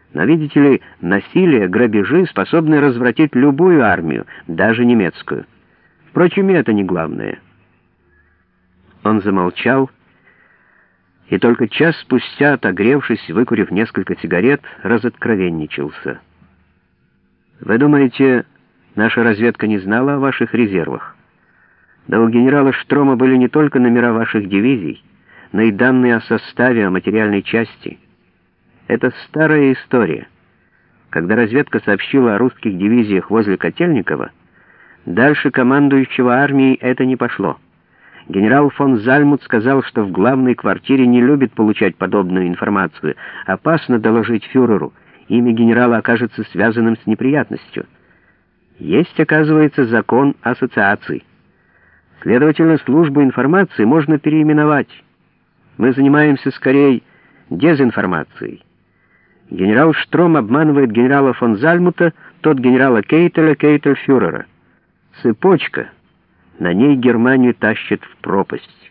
Но, видите ли, насилие, грабежи способны развратить любую армию, даже немецкую. Впрочем, и это не главное». Он замолчал, и только час спустя, отогревшись, выкурив несколько сигарет, разоткровенничался. «Вы думаете, наша разведка не знала о ваших резервах? Да у генерала Штрома были не только номера ваших дивизий, но и данные о составе, о материальной части. Это старая история. Когда разведка сообщила о русских дивизиях возле Котельникова, дальше командующего армией это не пошло. Генерал фон Зальмут сказал, что в главной квартире не любит получать подобную информацию. Опасно доложить фюреру. Имя генерала окажется связанным с неприятностью. Есть, оказывается, закон ассоциаций. Следовательно, службу информации можно переименовать. Мы занимаемся скорее дезинформацией. Генерал Штром обманывает генерала фон Зальмута, тот генерала Кейтеля, Кейтель фюрера. Цепочка. На ней Германию тащит в пропасть.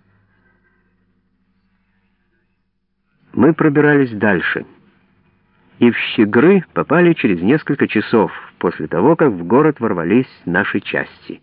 Мы пробирались дальше. И в Щегры попали через несколько часов после того, как в город ворвались наши части.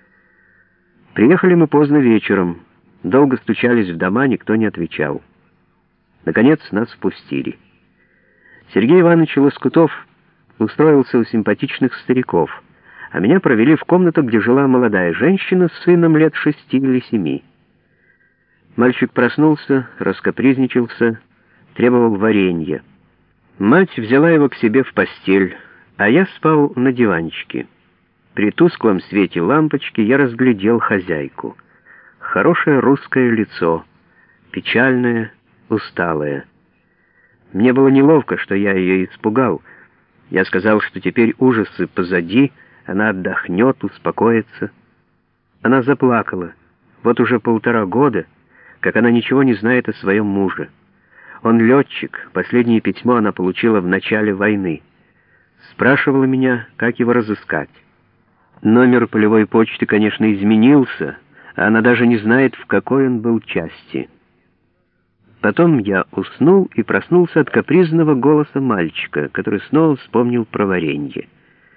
Приехали мы поздно вечером. Долго стучались в дома, никто не отвечал. Наконец нас впустили. Сергей Иванович Лоскутов устроился у симпатичных стариков, а меня провели в комнату, где жила молодая женщина с сыном лет 6 или 7. Мальчик проснулся, раскапризничался, требовал варенья. Мать взяла его к себе в постель, а я спал на диванчике. При тусклом свете лампочки я разглядел хозяйку. Хорошее русское лицо, печальное, усталое. Мне было неловко, что я ее испугал. Я сказал, что теперь ужасы позади, она отдохнет, успокоится. Она заплакала. Вот уже 1,5 года, как она ничего не знает о своем муже. Он летчик, последнее письмо она получила в начале войны. Спрашивала меня, как его разыскать. Номер полевой почты, конечно, изменился, а она даже не знает, в какой он был части. Потом я уснул и проснулся от капризного голоса мальчика, который снова вспомнил про варенье.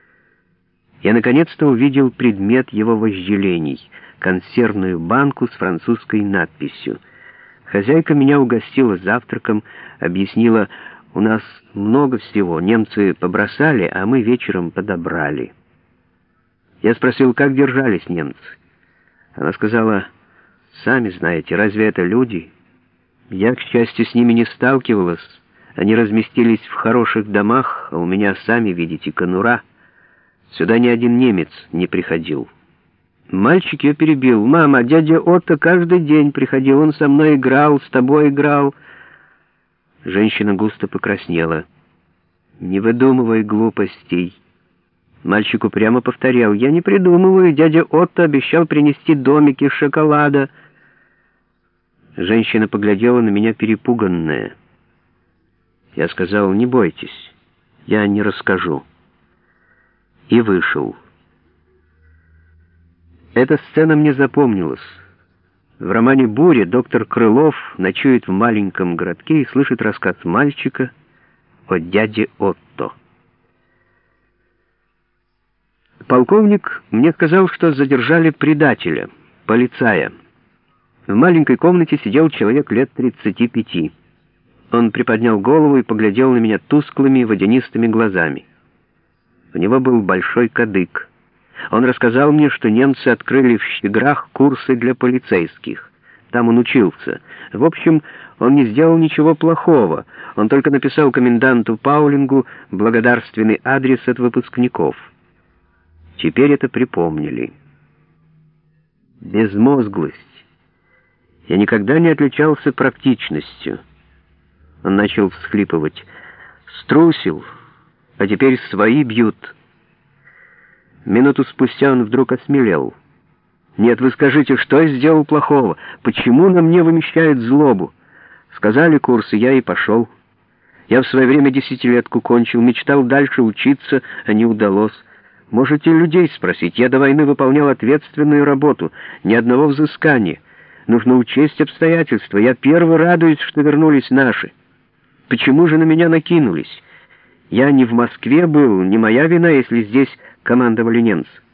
Я наконец-то увидел предмет его вожделений — консервную банку с французской надписью. Хозяйка меня угостила завтраком, объяснила: у нас много всего, немцы побросали, а мы вечером подобрали. Я спросил, как держались немцы. Она сказала: сами знаете, разве это люди? Я, к счастью, с ними не сталкивалась. Они разместились в хороших домах, а у меня, сами видите, конура. Сюда ни один немец не приходил. Мальчик ее перебил: «Мама, дядя Отто каждый день приходил, он со мной играл, с тобой играл». Женщина густо покраснела. «Не выдумывай глупостей». Мальчик упрямо повторял: «Я не придумываю, дядя Отто обещал принести домики из шоколада». Женщина поглядела на меня перепуганная. Я сказал: «Не бойтесь, я не расскажу». И вышел. Эта сцена мне запомнилась. В романе «Буря» доктор Крылов ночует в маленьком городке и слышит рассказ мальчика о дяде Отто. Полковник мне сказал, что задержали предателя, полицая. В маленькой комнате сидел человек лет 35. Он приподнял голову и поглядел на меня тусклыми водянистыми глазами. У него был большой кадык. Он рассказал мне, что немцы открыли в Щеграх курсы для полицейских. Там он учился. В общем, он не сделал ничего плохого. Он только написал коменданту Паулингу благодарственный адрес от выпускников. Теперь это припомнили. Безмозглость. Я никогда не отличался практичностью. Он начал всхлипывать. Струсил, а теперь свои бьют. Минуту спустя он вдруг осмелел. «Нет, вы скажите, что я сделал плохого? Почему на мне вымещают злобу?» Сказали курсы, я и пошел. Я в свое время 10-летку кончил, мечтал дальше учиться, а не удалось. Можете людей спросить. Я до войны выполнял ответственную работу, ни одного взыскания. Нужно учесть обстоятельства. Я первый радуюсь, что вернулись наши. Почему же на меня накинулись? Я не в Москве был, не моя вина, если здесь командовали немцы.